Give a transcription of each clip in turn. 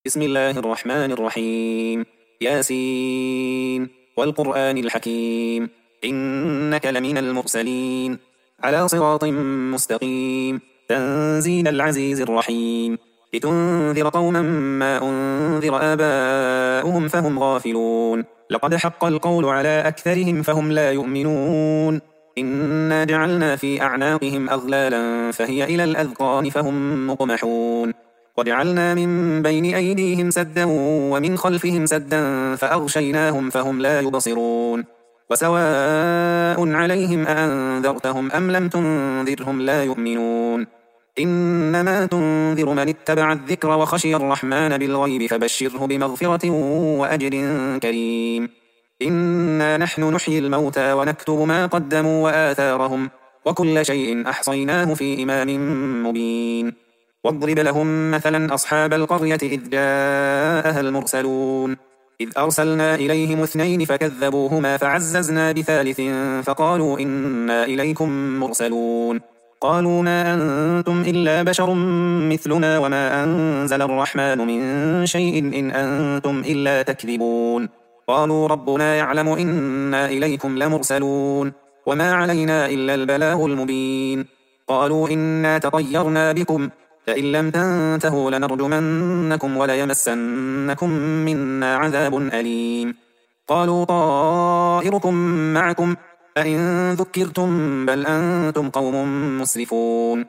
بسم الله الرحمن الرحيم. ياسين والقرآن الحكيم إنك لمن المرسلين على صراط مستقيم تنزيل العزيز الرحيم لتنذر قوما ما أنذر آباؤهم فهم غافلون لقد حق القول على أكثرهم فهم لا يؤمنون إنا جعلنا في أعناقهم أغلالا فهي إلى الأذقان فهم مقمحون وجعلنا من بين أيديهم سدا ومن خلفهم سدا فأغشيناهم فهم لا يبصرون وسواء عليهم أأنذرتهم أم لم تنذرهم لا يؤمنون إنما تنذر من اتبع الذكر وخشي الرحمن بالغيب فبشره بمغفرة وأجر كريم. إنا نحن نحيي الموتى ونكتب ما قدموا وآثارهم وكل شيء أحصيناه في إمام مبين. واضرب لهم مثلا أصحاب القرية إذ جاءها المرسلون إذ أرسلنا إليهم 2 فكذبوهما فعززنا ب3 فقالوا إنا إليكم مرسلون قالوا ما أنتم إلا بشر مثلنا وما أنزل الرحمن من شيء إن أنتم إلا تكذبون قالوا ربنا يعلم إنا إليكم لمرسلون وما علينا إلا البلاغ المبين قالوا إنا تطيرنا بكم فإن لم تنتهوا لنرجمنكم وليمسنكم منا عذاب أليم قالوا طائركم معكم أئن ذكرتم بل أنتم قوم مسرفون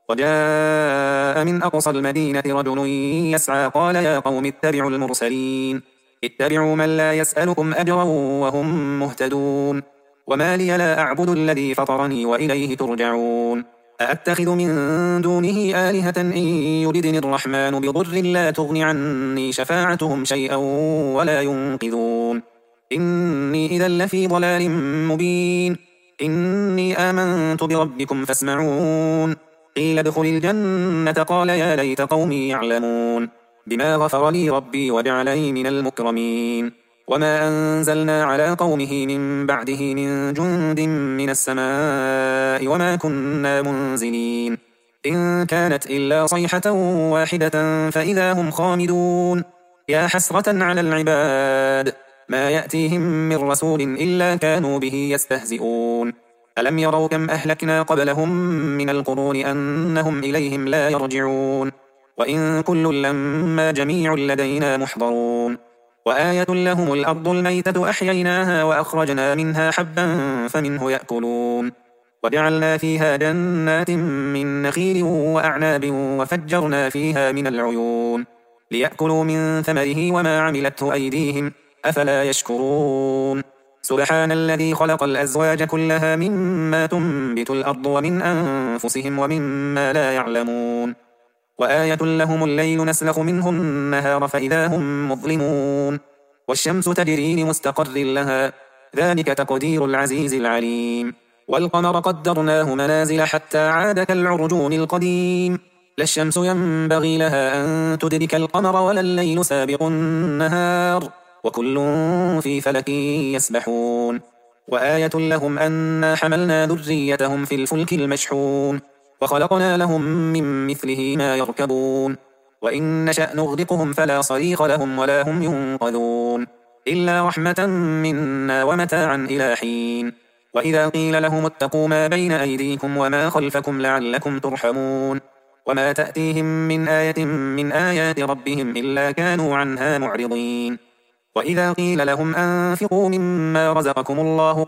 وجاء من أقصى المدينة رجل يسعى قال يا قوم اتبعوا المرسلين اتبعوا من لا يسألكم أجرا وهم مهتدون وما لي لا أعبد الذي فطرني وإليه ترجعون أأتخذ من دونه آلهة إن يردني الرحمن بضر لا تغن عني شفاعتهم شيئا ولا ينقذون إني إذا لفي ضلال مبين إني آمنت بربكم فاسمعون قيل ادخل الجنة قال يا ليت قومي يعلمون بما غفر لي ربي وجعلني من المكرمين وما أنزلنا على قومه من بعده من جند من السماء وما كنا منزلين إن كانت إلا صيحة واحدة فإذا هم خامدون يا حسرة على العباد ما يأتيهم من رسول إلا كانوا به يستهزئون ألم يروا كم أهلكنا قبلهم من القرون أنهم إليهم لا يرجعون وإن كل لما جميع لدينا محضرون وآية لهم الأرض الميتة أحييناها وأخرجنا منها حبا فمنه يأكلون وجعلنا فيها جنات من نخيل وأعناب وفجرنا فيها من العيون ليأكلوا من ثمره وما عملته أيديهم أفلا يشكرون سبحان الذي خلق الأزواج كلها مما تنبت الأرض ومن أنفسهم ومما لا يعلمون وآية لهم الليل نسلخ منه النهار فإذا هم مظلمون والشمس تجري لمستقر لها ذلك تقدير العزيز العليم والقمر قدرناه منازل حتى عاد كالعرجون القديم لا الشمس ينبغي لها أن تدرك القمر ولا الليل سابق النهار وكل في فلك يسبحون وآية لهم أنا حملنا ذريتهم في الفلك المشحون وخلقنا لهم من مثله ما يركبون وإن نشأ نغرقهم فلا صريخ لهم ولا هم ينقذون إلا رحمة منا ومتاعا إلى حين وإذا قيل لهم اتقوا ما بين أيديكم وما خلفكم لعلكم ترحمون وما تأتيهم من آية من آيات ربهم إلا كانوا عنها معرضين وإذا قيل لهم أنفقوا مما رزقكم الله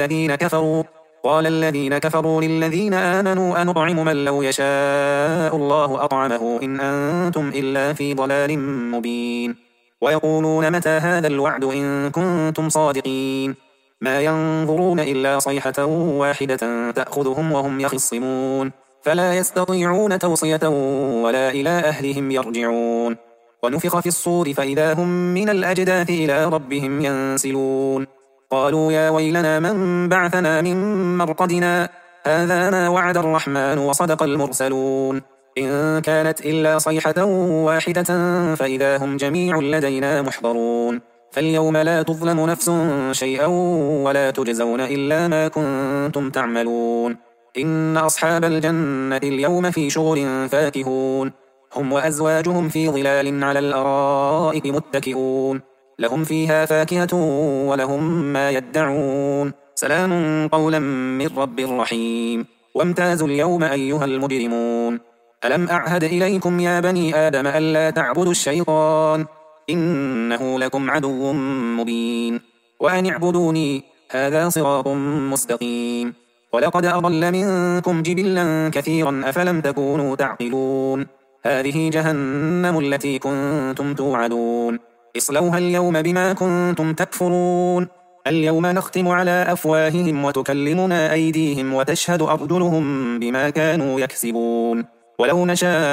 قال الذين كفروا للذين آمنوا أنطعم من لو يشاء الله أطعمه إن أنتم إلا في ضلال مبين ويقولون متى هذا الوعد إن كنتم صادقين ما ينظرون إلا صيحة واحدة تأخذهم وهم يخصمون فلا يستطيعون توصية ولا إلى أهلهم يرجعون ونفخ في الصور فإذا هم من الأجداث إلى ربهم ينسلون قالوا يا ويلنا من بعثنا من مرقدنا هذا ما وعد الرحمن وصدق المرسلون إن كانت إلا صيحة واحدة فإذا هم جميع لدينا محضرون فاليوم لا تظلم نفس شيئا ولا تجزون إلا ما كنتم تعملون إن أصحاب الجنة اليوم في شغل فاكهون هم وأزواجهم في ظلال على الأرائك متكئون لهم فيها فاكهة ولهم ما يدعون سلام قولا من رب رحيم وامتازوا اليوم أيها المجرمون ألم أعهد إليكم يا بني آدم ألا تعبدوا الشيطان إنه لكم عدو مبين وأن اعبدوني هذا صراط مستقيم ولقد أضل منكم جبلا كثيرا أفلم تكونوا تعقلون هذه جهنم التي كنتم توعدون اصلوها اليوم بما كنتم تكفرون اليوم نختم على أفواههم وتكلمنا أيديهم وتشهد أرجلهم بما كانوا يكسبون ولو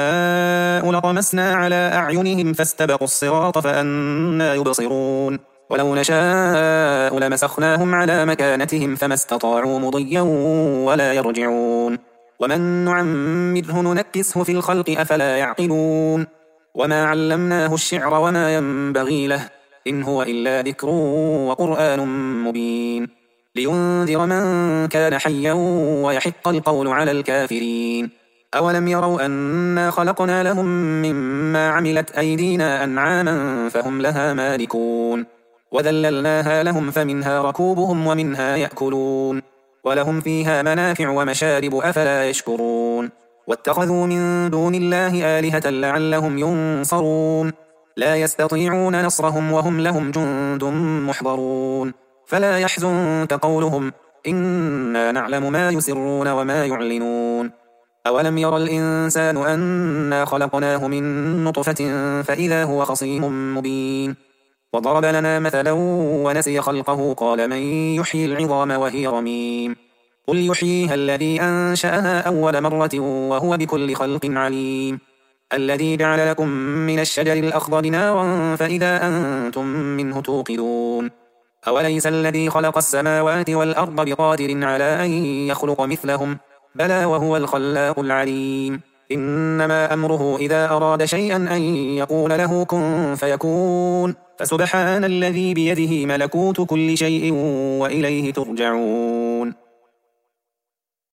نشاء لطمسنا على أعينهم فاستبقوا الصراط فأنى يبصرون ولو نشاء لمسخناهم على مكانتهم فما استطاعوا مضيا ولا يرجعون ومن نعمره ننكسه في الخلق أفلا يعقلون وما علمناه الشعر وما ينبغي له إن هو إلا ذكر وقرآن مبين لينذر من كان حيا ويحق القول على الكافرين أولم يروا أنا خلقنا لهم مما عملت أيدينا أنعاما فهم لها مالكون وذللناها لهم فمنها ركوبهم ومنها يأكلون ولهم فيها منافع ومشارب أفلا يشكرون واتخذوا من دون الله آلهة لعلهم ينصرون لا يستطيعون نصرهم وهم لهم جند محضرون فلا يحزنك قولهم إنا نعلم ما يسرون وما يعلنون أولم ير الإنسان أنا خلقناه من نطفة فإذا هو خصيم مبين وضرب لنا مثلا ونسي خلقه قال من يحيي العظام وهي رميم قل يحييها الذي أنشأها أول مرة وهو بكل خلق عليم الذي جعل لكم من الشجر الأخضر نارا فإذا أنتم منه توقدون أوليس الذي خلق السماوات والأرض بقادر على أن يخلق مثلهم بلى وهو الخلاق العليم إنما أمره إذا أراد شيئا أن يقول له كن فيكون فسبحان الذي بيده ملكوت كل شيء وإليه ترجعون